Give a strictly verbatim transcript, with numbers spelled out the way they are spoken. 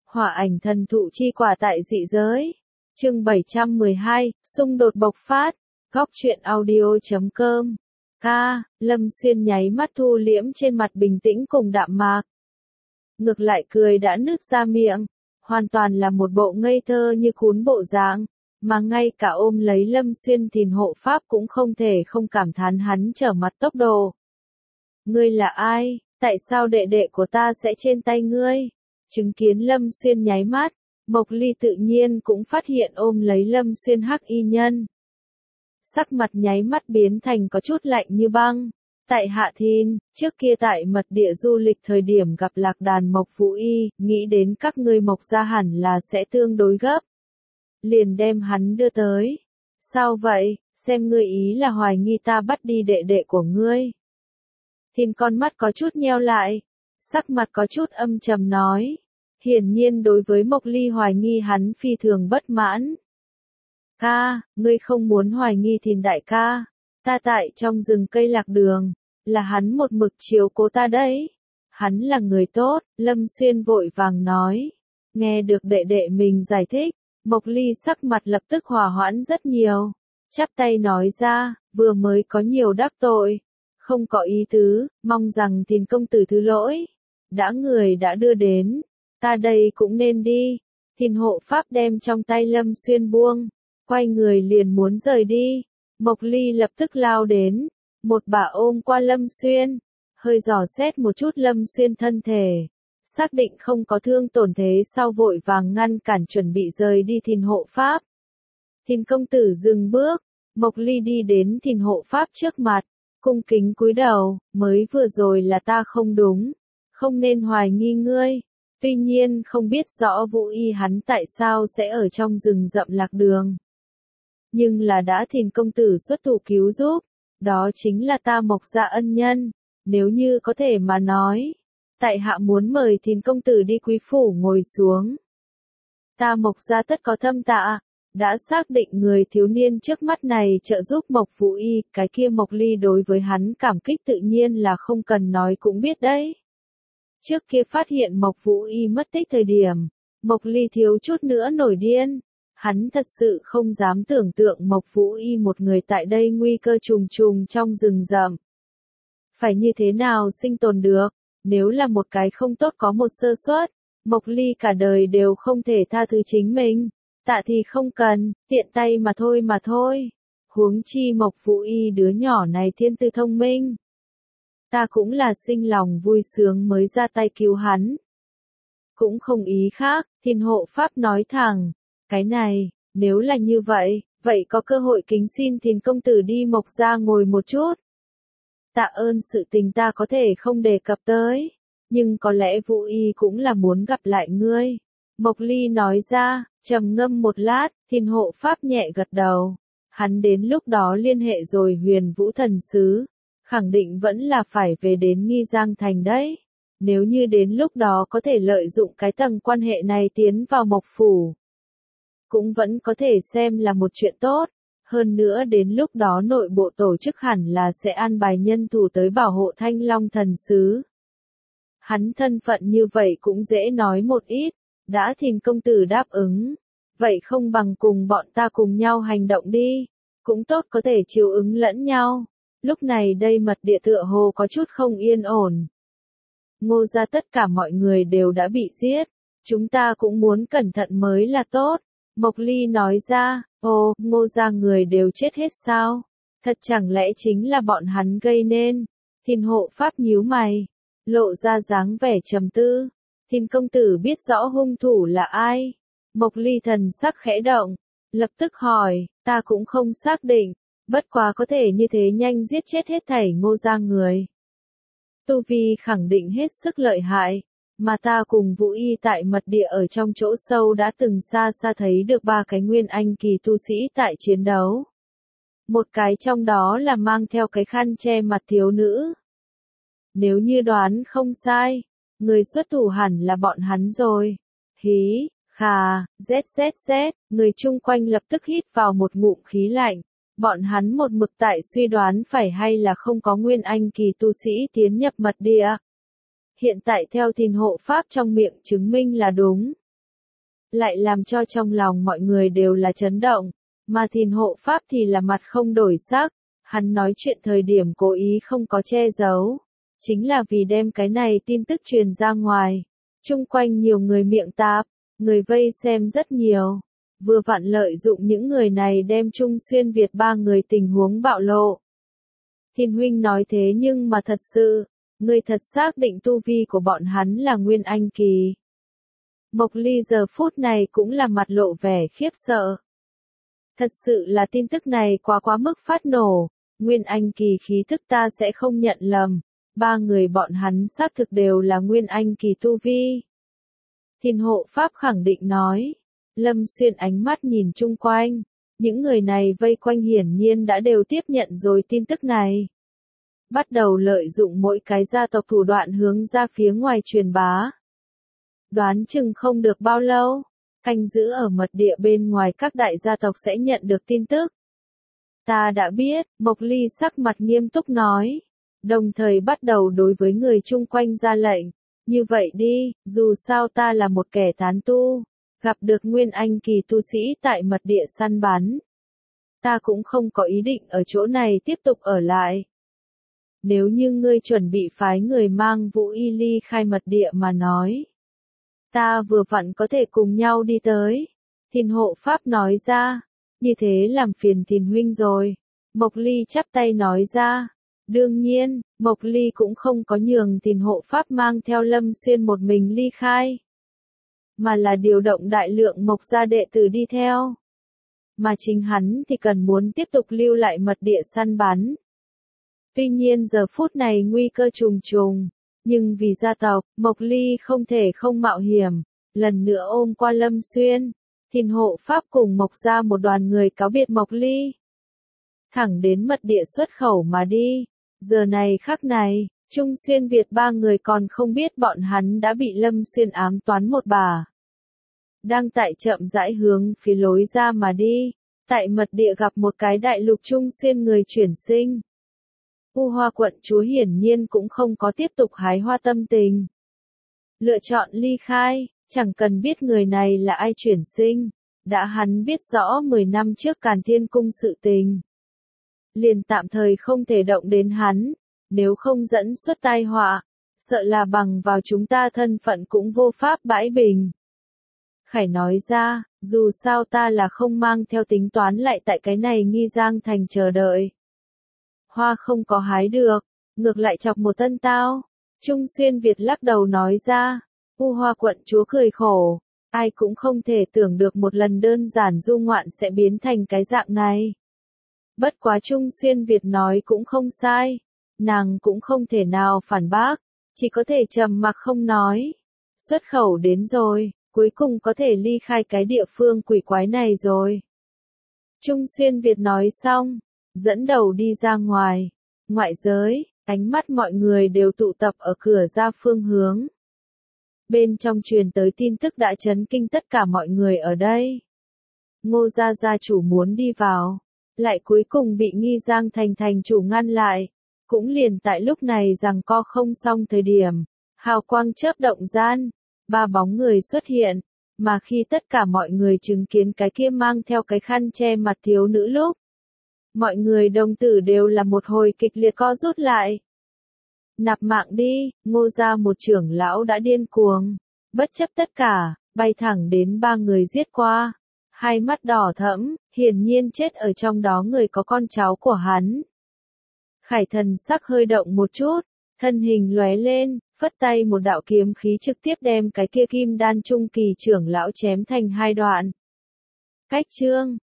Hỏa ảnh thần thụ chi quả tại dị giới. Chương bảy trăm mười hai, xung đột bộc phát. Góc truyện audio chấm com. Ca, Lâm Xuyên nháy mắt thu liễm trên mặt bình tĩnh cùng đạm mạc. Ngược lại cười đã nứt ra miệng, hoàn toàn là một bộ ngây thơ như cún bộ dạng, mà ngay cả ôm lấy Lâm Xuyên Thìn hộ pháp cũng không thể không cảm thán hắn trở mặt tốc độ. Ngươi là ai, tại sao đệ đệ của ta sẽ trên tay ngươi? Chứng kiến Lâm Xuyên nháy mắt, Mộc Ly tự nhiên cũng phát hiện ôm lấy Lâm Xuyên hắc y nhân. Sắc mặt nháy mắt biến thành có chút lạnh như băng. Tại Hạ Thìn, trước kia tại mật địa du lịch thời điểm gặp lạc đàn Mộc Vũ Y, nghĩ đến các ngươi Mộc gia hẳn là sẽ tương đối gấp. Liền đem hắn đưa tới. Sao vậy, xem ngươi ý là hoài nghi ta bắt đi đệ đệ của ngươi. Thìn con mắt có chút nheo lại, sắc mặt có chút âm trầm nói. Hiển nhiên đối với Mộc Ly hoài nghi hắn phi thường bất mãn. Ca, ngươi không muốn hoài nghi Thìn đại ca. Ta tại trong rừng cây lạc đường, là hắn một mực chiếu cố ta đấy. Hắn là người tốt, Lâm Xuyên vội vàng nói. Nghe được đệ đệ mình giải thích, Mộc Ly sắc mặt lập tức hòa hoãn rất nhiều. Chắp tay nói ra, vừa mới có nhiều đắc tội. Không có ý tứ, mong rằng Thìn công tử thứ lỗi. Đã người đã đưa đến, ta đây cũng nên đi. Thìn hộ pháp đem trong tay Lâm Xuyên buông, quay người liền muốn rời đi. Mộc Ly lập tức lao đến, một bả ôm qua Lâm Xuyên, hơi dò xét một chút Lâm Xuyên thân thể, xác định không có thương tổn thế sau vội vàng ngăn cản chuẩn bị rời đi Thìn hộ pháp. Thìn công tử dừng bước, Mộc Ly đi đến Thìn hộ pháp trước mặt, cung kính cúi đầu, mới vừa rồi là ta không đúng, không nên hoài nghi ngươi, tuy nhiên không biết rõ Vũ Y hắn tại sao sẽ ở trong rừng rậm lạc đường. Nhưng là đã Thìn công tử xuất thủ cứu giúp, đó chính là ta Mộc gia ân nhân, nếu như có thể mà nói, tại hạ muốn mời Thìn công tử đi quý phủ ngồi xuống. Ta Mộc gia tất có thâm tạ, đã xác định người thiếu niên trước mắt này trợ giúp Mộc Vũ Y, cái kia Mộc Ly đối với hắn cảm kích tự nhiên là không cần nói cũng biết đấy. Trước kia phát hiện Mộc Vũ Y mất tích thời điểm, Mộc Ly thiếu chút nữa nổi điên. Hắn thật sự không dám tưởng tượng Mộc Vũ Y một người tại đây nguy cơ trùng trùng trong rừng rậm. Phải như thế nào sinh tồn được, nếu là một cái không tốt có một sơ suất, Mộc Ly cả đời đều không thể tha thứ chính mình. Tạ thì không cần, tiện tay mà thôi mà thôi. Huống chi Mộc Vũ Y đứa nhỏ này thiên tư thông minh. Ta cũng là sinh lòng vui sướng mới ra tay cứu hắn. Cũng không ý khác, Thìn hộ pháp nói thẳng. Cái này, nếu là như vậy, vậy có cơ hội kính xin Thìn công tử đi Mộc gia ngồi một chút. Tạ ơn sự tình ta có thể không đề cập tới, nhưng có lẽ Vũ Y cũng là muốn gặp lại ngươi. Mộc Ly nói ra, trầm ngâm một lát, Thìn hộ pháp nhẹ gật đầu. Hắn đến lúc đó liên hệ rồi Huyền Vũ thần sứ, khẳng định vẫn là phải về đến Nghi Giang thành đấy. Nếu như đến lúc đó có thể lợi dụng cái tầng quan hệ này tiến vào Mộc phủ, cũng vẫn có thể xem là một chuyện tốt, hơn nữa đến lúc đó nội bộ tổ chức hẳn là sẽ an bài nhân thủ tới bảo hộ Thanh Long thần sứ. Hắn thân phận như vậy cũng dễ nói một ít, đã Thìn công tử đáp ứng, vậy không bằng cùng bọn ta cùng nhau hành động đi, cũng tốt có thể chiều ứng lẫn nhau. Lúc này đây mật địa tựa hồ có chút không yên ổn. Ngô gia tất cả mọi người đều đã bị giết, chúng ta cũng muốn cẩn thận mới là tốt. Mộc Ly nói ra, ồ, Ngô gia người đều chết hết sao? Thật chẳng lẽ chính là bọn hắn gây nên? Thìn hộ pháp nhíu mày, lộ ra dáng vẻ trầm tư. Thìn công tử biết rõ hung thủ là ai? Mộc Ly thần sắc khẽ động, lập tức hỏi, ta cũng không xác định, bất quá có thể như thế nhanh giết chết hết thảy Ngô gia người. Tu vi khẳng định hết sức lợi hại. Mà ta cùng Vũ Y tại mật địa ở trong chỗ sâu đã từng xa xa thấy được ba cái nguyên anh kỳ tu sĩ tại chiến đấu. Một cái trong đó là mang theo cái khăn che mặt thiếu nữ. Nếu như đoán không sai, người xuất thủ hẳn là bọn hắn rồi. Hí, khà, zzz, người chung quanh lập tức hít vào một ngụm khí lạnh. Bọn hắn một mực tại suy đoán phải hay là không có nguyên anh kỳ tu sĩ tiến nhập mật địa. Hiện tại theo Thìn hộ pháp trong miệng chứng minh là đúng. lại làm cho trong lòng mọi người đều là chấn động, mà Thìn hộ pháp thì là mặt không đổi sắc, hắn nói chuyện thời điểm cố ý không có che giấu, chính là vì đem cái này tin tức truyền ra ngoài, chung quanh nhiều người miệng tạp, người vây xem rất nhiều, vừa vặn lợi dụng những người này đem Trung Xuyên Việt ba người tình huống bạo lộ. Thìn huynh nói thế nhưng mà thật sự, người thật xác định tu vi của bọn hắn là Nguyên Anh kỳ. Mộc Ly giờ phút này cũng là mặt lộ vẻ khiếp sợ. Thật sự là tin tức này quá quá mức phát nổ, Nguyên Anh kỳ khí thức ta sẽ không nhận lầm, ba người bọn hắn xác thực đều là Nguyên Anh kỳ tu vi. Thìn hộ pháp khẳng định nói, Lâm Xuyên ánh mắt nhìn chung quanh, những người này vây quanh hiển nhiên đã đều tiếp nhận rồi tin tức này. Bắt đầu lợi dụng mỗi cái gia tộc thủ đoạn hướng ra phía ngoài truyền bá. Đoán chừng không được bao lâu, canh giữ ở mật địa bên ngoài các đại gia tộc sẽ nhận được tin tức. Ta đã biết, Mộc Ly sắc mặt nghiêm túc nói, đồng thời bắt đầu đối với người chung quanh ra lệnh, như vậy đi, dù sao ta là một kẻ tán tu, gặp được Nguyên Anh kỳ tu sĩ tại mật địa săn bắn. Ta cũng không có ý định ở chỗ này tiếp tục ở lại. Nếu như ngươi chuẩn bị phái người mang Vũ Y ly khai mật địa mà nói, ta vừa vặn có thể cùng nhau đi tới. Thìn hộ pháp nói ra, như thế làm phiền Thìn huynh rồi. Mộc Ly chắp tay nói ra, đương nhiên, Mộc Ly cũng không có nhường Thìn hộ pháp mang theo Lâm Xuyên một mình ly khai, mà là điều động đại lượng Mộc gia đệ tử đi theo. Mà chính hắn thì cần muốn tiếp tục lưu lại mật địa săn bắn. Tuy nhiên giờ phút này nguy cơ trùng trùng, nhưng vì gia tộc, Mộc Ly không thể không mạo hiểm, lần nữa ôm qua Lâm Xuyên. Thìn hộ pháp cùng Mộc gia một đoàn người cáo biệt Mộc Ly, thẳng đến mật địa xuất khẩu mà đi. Giờ này khắc này, Trung Xuyên Việt ba người còn không biết bọn hắn đã bị Lâm Xuyên ám toán một bà. Đang tại chậm rãi hướng phía lối ra mà đi, tại mật địa gặp một cái đại lục Trung Xuyên người chuyển sinh. U Hoa quận chúa hiển nhiên cũng không có tiếp tục hái hoa tâm tình. Lựa chọn ly khai, chẳng cần biết người này là ai chuyển sinh, đã hắn biết rõ mười năm trước Càn Thiên Cung sự tình. Liền tạm thời không thể động đến hắn, nếu không dẫn xuất tai họa, sợ là bằng vào chúng ta thân phận cũng vô pháp bãi bình. Khải nói ra, dù sao ta là không mang theo tính toán lại tại cái này Nghi Giang thành chờ đợi. Hoa không có hái được, ngược lại chọc một tân tao. Trung Xuyên Việt lắc đầu nói ra, U Hoa quận chúa cười khổ, ai cũng không thể tưởng được một lần đơn giản du ngoạn sẽ biến thành cái dạng này. Bất quá Trung Xuyên Việt nói cũng không sai, nàng cũng không thể nào phản bác, chỉ có thể trầm mặc không nói. Xuất khẩu đến rồi, cuối cùng có thể ly khai cái địa phương quỷ quái này rồi. Trung Xuyên Việt nói xong, dẫn đầu đi ra ngoài, ngoại giới, ánh mắt mọi người đều tụ tập ở cửa ra phương hướng. Bên trong truyền tới tin tức đã chấn kinh tất cả mọi người ở đây. Ngô gia gia chủ muốn đi vào, lại cuối cùng bị Nghi Giang thành thành chủ ngăn lại. Cũng liền tại lúc này rằng co không xong thời điểm, hào quang chớp động gian, ba bóng người xuất hiện, mà khi tất cả mọi người chứng kiến cái kia mang theo cái khăn che mặt thiếu nữ lúc, mọi người đồng tử đều là một hồi kịch liệt co rút lại. Nạp mạng đi, Ngô gia một trưởng lão đã điên cuồng, bất chấp tất cả, bay thẳng đến ba người giết qua, hai mắt đỏ thẫm, hiển nhiên chết ở trong đó người có con cháu của hắn. Khải thần sắc hơi động một chút, thân hình lóe lên, phất tay một đạo kiếm khí trực tiếp đem cái kia kim đan trung kỳ trưởng lão chém thành hai đoạn. Cách chương